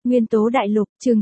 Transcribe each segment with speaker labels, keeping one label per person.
Speaker 1: Nguyên tố đại lục, chương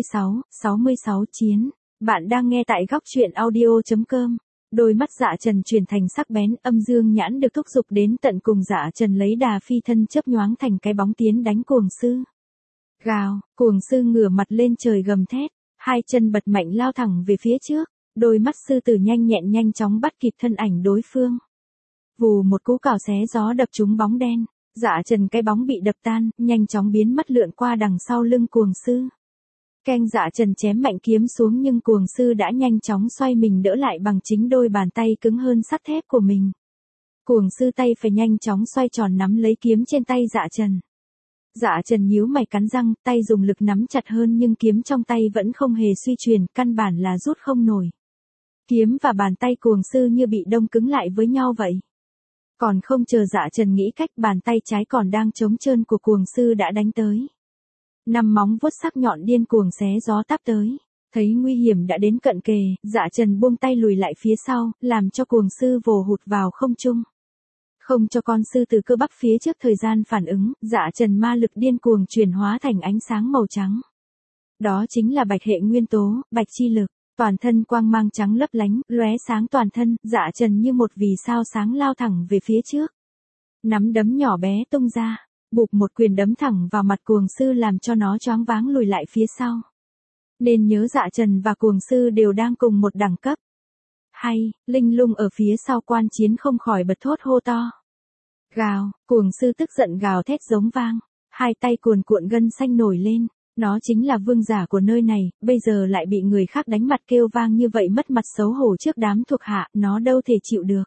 Speaker 1: 66 chiến. Bạn đang nghe tại góc truyện audio.com. Đôi mắt Dạ Trần chuyển thành sắc bén, âm dương nhãn được thúc giục đến tận cùng. Dạ Trần lấy đà phi thân chớp nhoáng thành cái bóng tiến đánh cuồng sư. Gào, cuồng sư ngửa mặt lên trời gầm thét, hai chân bật mạnh lao thẳng về phía trước, đôi mắt sư tử nhanh nhẹn nhanh chóng bắt kịp thân ảnh đối phương. Vù một cú cào xé gió đập trúng bóng đen. Dạ Trần cái bóng bị đập tan, nhanh chóng biến mất lượn qua đằng sau lưng cuồng sư. Keng Dạ Trần chém mạnh kiếm xuống nhưng cuồng sư đã nhanh chóng xoay mình đỡ lại bằng chính đôi bàn tay cứng hơn sắt thép của mình. Cuồng sư tay phải nhanh chóng xoay tròn nắm lấy kiếm trên tay Dạ Trần. Dạ Trần nhíu mày cắn răng, tay dùng lực nắm chặt hơn nhưng kiếm trong tay vẫn không hề suy chuyển, căn bản là rút không nổi. Kiếm và bàn tay cuồng sư như bị đông cứng lại với nhau vậy. Còn không chờ Dạ Trần nghĩ cách, bàn tay trái còn đang trống trơn của cuồng sư đã đánh tới. Năm móng vuốt sắc nhọn điên cuồng xé gió táp tới. Thấy nguy hiểm đã đến cận kề, Dạ Trần buông tay lùi lại phía sau, làm cho cuồng sư vồ hụt vào không trung. Không cho con sư tử cơ bắp phía trước thời gian phản ứng, Dạ Trần ma lực điên cuồng chuyển hóa thành ánh sáng màu trắng. Đó chính là bạch hệ nguyên tố, bạch chi lực. Toàn thân quang mang trắng lấp lánh, lóe sáng toàn thân, Dạ Trần như một vì sao sáng lao thẳng về phía trước. Nắm đấm nhỏ bé tung ra, bụp một quyền đấm thẳng vào mặt cuồng sư làm cho nó choáng váng lùi lại phía sau. Nên nhớ Dạ Trần và cuồng sư đều đang cùng một đẳng cấp. Hay, Linh Lung ở phía sau quan chiến không khỏi bật thốt hô to. Gào, cuồng sư tức giận gào thét giống vang, hai tay cuồn cuộn gân xanh nổi lên. Nó chính là vương giả của nơi này, bây giờ lại bị người khác đánh mặt kêu vang như vậy, mất mặt xấu hổ trước đám thuộc hạ, nó đâu thể chịu được.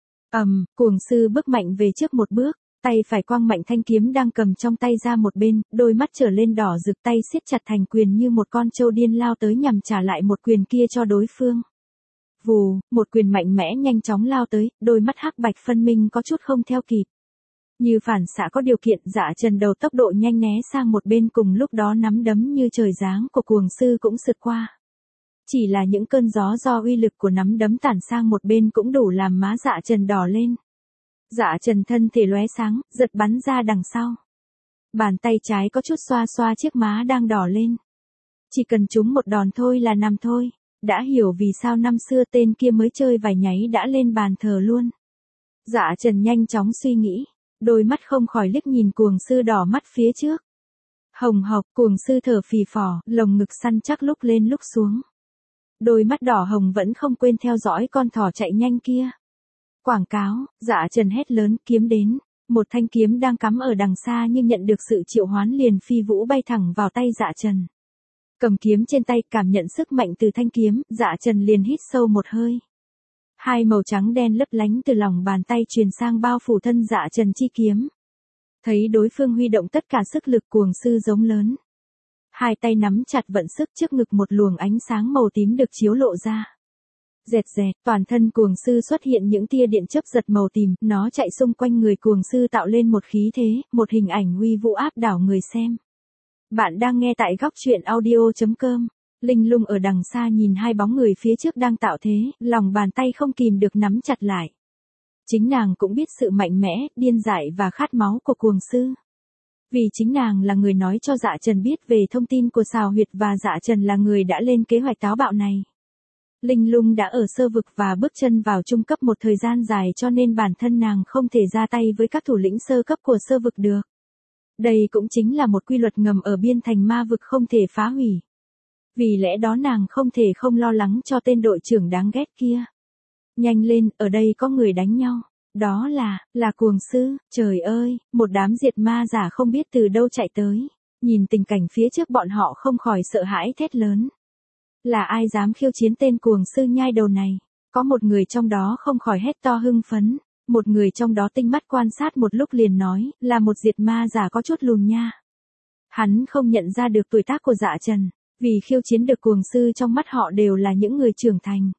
Speaker 1: Cuồng sư bước mạnh về trước một bước, tay phải quang mạnh thanh kiếm đang cầm trong tay ra một bên, đôi mắt trở lên đỏ rực, tay siết chặt thành quyền như một con trâu điên lao tới nhằm trả lại một quyền kia cho đối phương. Vù, một quyền mạnh mẽ nhanh chóng lao tới, đôi mắt hắc bạch phân minh có chút không theo kịp. Như phản xạ có điều kiện, Dạ Trần đầu tốc độ nhanh né sang một bên, cùng lúc đó nắm đấm như trời giáng của cuồng sư cũng sượt qua. Chỉ là những cơn gió do uy lực của nắm đấm tản sang một bên cũng đủ làm má Dạ Trần đỏ lên. Dạ Trần thân thể lóe sáng, giật bắn ra đằng sau. Bàn tay trái có chút xoa xoa chiếc má đang đỏ lên. Chỉ cần trúng một đòn thôi là nằm thôi. Đã hiểu vì sao năm xưa tên kia mới chơi vài nháy đã lên bàn thờ luôn. Dạ Trần nhanh chóng suy nghĩ. Đôi mắt không khỏi liếc nhìn cuồng sư đỏ mắt phía trước. Hồng hộc, cuồng sư thở phì phò, lồng ngực săn chắc lúc lên lúc xuống. Đôi mắt đỏ hồng vẫn không quên theo dõi con thỏ chạy nhanh kia. Quảng cáo, Dạ Trần hét lớn, kiếm đến. Một thanh kiếm đang cắm ở đằng xa nhưng nhận được sự triệu hoán liền phi vũ bay thẳng vào tay Dạ Trần. Cầm kiếm trên tay, cảm nhận sức mạnh từ thanh kiếm, Dạ Trần liền hít sâu một hơi. Hai màu trắng đen lấp lánh từ lòng bàn tay truyền sang bao phủ thân Dạ Trần chi kiếm. Thấy đối phương huy động tất cả sức lực, cuồng sư giống lớn. Hai tay nắm chặt vận sức, trước ngực một luồng ánh sáng màu tím được chiếu lộ ra. Rẹt rẹt, toàn thân cuồng sư xuất hiện những tia điện chớp giật màu tím, nó chạy xung quanh người cuồng sư tạo lên một khí thế, một hình ảnh uy vũ áp đảo người xem. Bạn đang nghe tại góc truyện audio.com. Linh Lung ở đằng xa nhìn hai bóng người phía trước đang tạo thế, lòng bàn tay không kìm được nắm chặt lại. Chính nàng cũng biết sự mạnh mẽ, điên dại và khát máu của cuồng sư. Vì chính nàng là người nói cho Dạ Trần biết về thông tin của Sào Huyệt và Dạ Trần là người đã lên kế hoạch táo bạo này. Linh Lung đã ở sơ vực và bước chân vào trung cấp một thời gian dài cho nên bản thân nàng không thể ra tay với các thủ lĩnh sơ cấp của sơ vực được. Đây cũng chính là một quy luật ngầm ở biên thành ma vực không thể phá hủy. Vì lẽ đó nàng không thể không lo lắng cho tên đội trưởng đáng ghét kia. Nhanh lên, ở đây có người đánh nhau. Đó là cuồng sư, trời ơi, một đám diệt ma giả không biết từ đâu chạy tới. Nhìn tình cảnh phía trước bọn họ không khỏi sợ hãi thét lớn. Là ai dám khiêu chiến tên cuồng sư nhai đầu này? Có một người trong đó không khỏi hét to hưng phấn. Một người trong đó tinh mắt quan sát một lúc liền nói, là một diệt ma giả có chút lùn nha. Hắn không nhận ra được tuổi tác của Dạ Trần. Vì khiêu chiến được cuồng sư trong mắt họ đều là những người trưởng thành.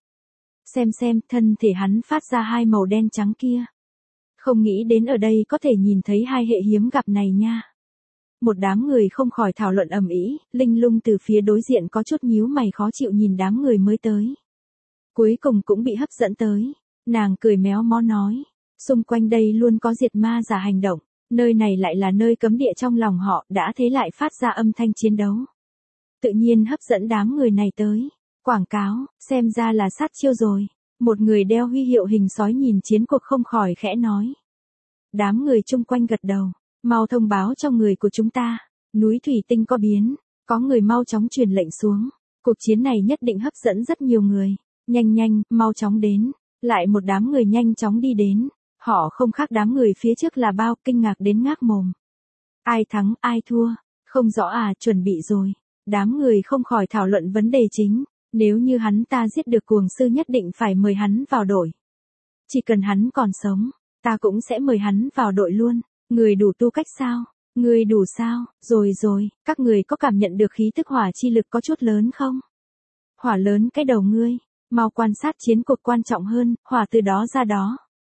Speaker 1: Xem, thân thể hắn phát ra hai màu đen trắng kia. Không nghĩ đến ở đây có thể nhìn thấy hai hệ hiếm gặp này nha. Một đám người không khỏi thảo luận ầm ĩ, Linh Lung từ phía đối diện có chút nhíu mày khó chịu nhìn đám người mới tới. Cuối cùng cũng bị hấp dẫn tới. Nàng cười méo mó nói, xung quanh đây luôn có diệt ma giả hành động. Nơi này lại là nơi cấm địa trong lòng họ, đã thế lại phát ra âm thanh chiến đấu. Tự nhiên hấp dẫn đám người này tới. Quảng cáo, xem ra là sát chiêu rồi. Một người đeo huy hiệu hình sói nhìn chiến cuộc không khỏi khẽ nói. Đám người chung quanh gật đầu. Mau thông báo cho người của chúng ta. Núi thủy tinh có biến. Có người mau chóng truyền lệnh xuống. Cuộc chiến này nhất định hấp dẫn rất nhiều người. Nhanh nhanh, mau chóng đến. Lại một đám người nhanh chóng đi đến. Họ không khác đám người phía trước là bao, kinh ngạc đến ngác mồm. Ai thắng, ai thua? Không rõ à, chuẩn bị rồi. Đám người không khỏi thảo luận vấn đề chính. Nếu như hắn ta giết được cuồng sư nhất định phải mời hắn vào đội. Chỉ cần hắn còn sống, ta cũng sẽ mời hắn vào đội luôn. Người đủ tu cách sao? Người đủ sao? Rồi rồi, các người có cảm nhận được khí tức hỏa chi lực có chút lớn không? Hỏa lớn cái đầu ngươi. Mau quan sát chiến cuộc quan trọng hơn, hỏa từ đó ra đó.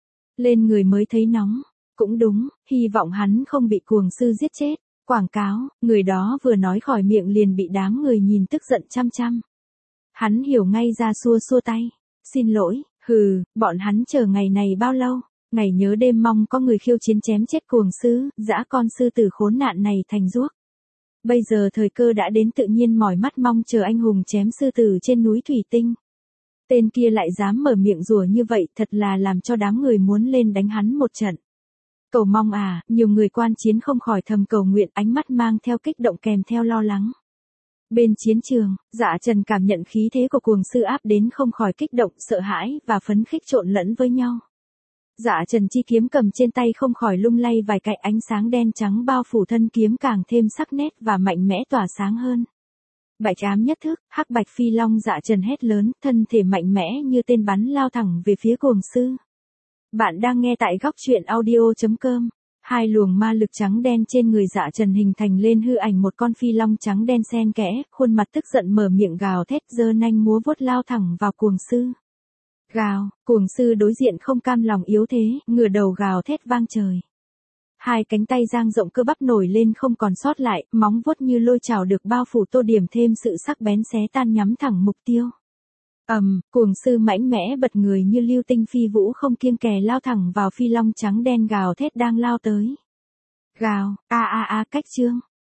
Speaker 1: Lên người mới thấy nóng. Cũng đúng, hy vọng hắn không bị cuồng sư giết chết. Quảng cáo, người đó vừa nói khỏi miệng liền bị đám người nhìn tức giận chăm chăm. Hắn hiểu ngay ra xua xua tay. Xin lỗi, bọn hắn chờ ngày này bao lâu? Ngày nhớ đêm mong có người khiêu chiến chém chết cuồng sư, dã con sư tử khốn nạn này thành ruốc. Bây giờ thời cơ đã đến tự nhiên mỏi mắt mong chờ anh hùng chém sư tử trên núi thủy tinh. Tên kia lại dám mở miệng rủa như vậy thật là làm cho đám người muốn lên đánh hắn một trận. Cầu mong à, nhiều người quan chiến không khỏi thầm cầu nguyện ánh mắt mang theo kích động kèm theo lo lắng. Bên chiến trường, Dạ Trần cảm nhận khí thế của cuồng sư áp đến không khỏi kích động, sợ hãi và phấn khích trộn lẫn với nhau. Dạ Trần chi kiếm cầm trên tay không khỏi lung lay vài cái, ánh sáng đen trắng bao phủ thân kiếm càng thêm sắc nét và mạnh mẽ tỏa sáng hơn. Bạch ám nhất thức, hắc bạch phi long. Dạ Trần hét lớn, thân thể mạnh mẽ như tên bắn lao thẳng về phía cuồng sư. Bạn đang nghe tại góc truyện audio.com. Hai luồng ma lực trắng đen trên người Dạ Trần hình thành lên hư ảnh một con phi long trắng đen xen kẽ, khuôn mặt tức giận mở miệng gào thét, giơ nanh múa vuốt lao thẳng vào cuồng sư. Gào, cuồng sư đối diện không cam lòng yếu thế, ngửa đầu gào thét vang trời. Hai cánh tay dang rộng cơ bắp nổi lên không còn sót lại, móng vuốt như lôi chảo được bao phủ tô điểm thêm sự sắc bén xé tan nhắm thẳng mục tiêu. Cuồng sư mãnh mẽ bật người như lưu tinh phi vũ không kiêng kè lao thẳng vào phi long trắng đen gào thét đang lao tới. Gào, cách chương.